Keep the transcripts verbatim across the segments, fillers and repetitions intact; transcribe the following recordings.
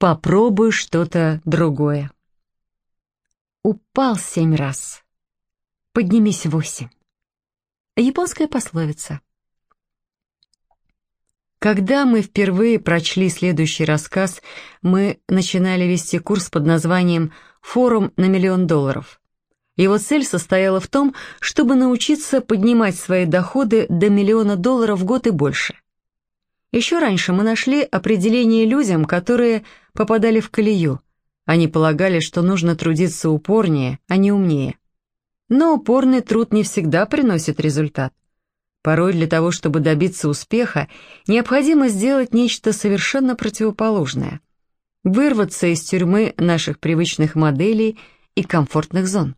попробуй что-то другое. Упал семь раз. Поднимись восемь. Японская пословица. Когда мы впервые прочли следующий рассказ, мы начинали вести курс под названием «Форум на миллион долларов». Его цель состояла в том, чтобы научиться поднимать свои доходы до миллиона долларов в год и больше. Еще раньше мы нашли определение людям, которые попадали в колею. Они полагали, что нужно трудиться упорнее, а не умнее. Но упорный труд не всегда приносит результат. Порой для того, чтобы добиться успеха, необходимо сделать нечто совершенно противоположное. Вырваться из тюрьмы наших привычных моделей и комфортных зон.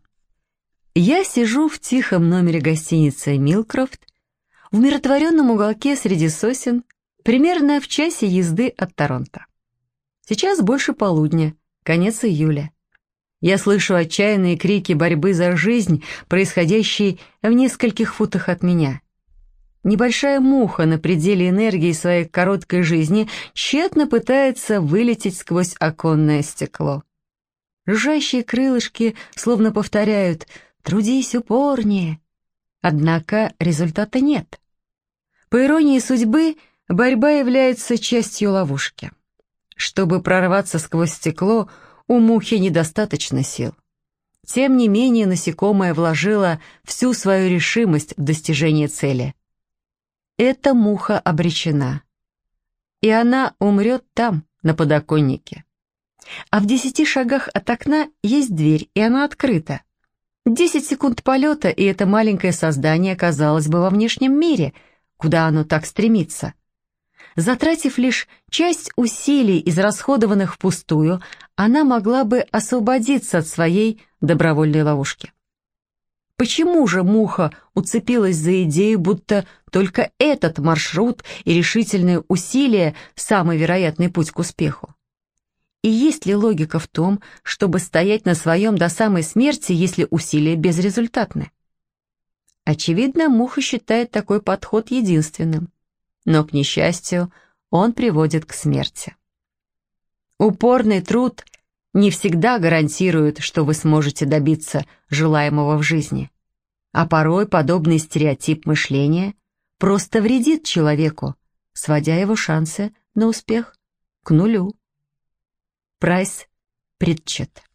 Я сижу в тихом номере гостиницы «Милкрофт», в умиротворенном уголке среди сосен, примерно в часе езды от Торонто. Сейчас больше полудня, конец июля. Я слышу отчаянные крики борьбы за жизнь, происходящие в нескольких футах от меня. Небольшая муха на пределе энергии своей короткой жизни тщетно пытается вылететь сквозь оконное стекло. Жужжащие крылышки словно повторяют «трудись упорнее». Однако результата нет. По иронии судьбы, борьба является частью ловушки. Чтобы прорваться сквозь стекло, у мухи недостаточно сил. Тем не менее, насекомое вложило всю свою решимость в достижение цели. Эта муха обречена. И она умрет там, на подоконнике. А в десяти шагах от окна есть дверь, и она открыта. Десять секунд полета, и это маленькое создание оказалось бы во внешнем мире, куда оно так стремится. Затратив лишь часть усилий, израсходованных впустую, она могла бы освободиться от своей добровольной ловушки. Почему же муха уцепилась за идею, будто только этот маршрут и решительные усилия – самый вероятный путь к успеху? И есть ли логика в том, чтобы стоять на своем до самой смерти, если усилия безрезультатны? Очевидно, муха считает такой подход единственным. Но, к несчастью, он приводит к смерти. Упорный труд не всегда гарантирует, что вы сможете добиться желаемого в жизни. А порой подобный стереотип мышления просто вредит человеку, сводя его шансы на успех к нулю. Прайс Притчетт.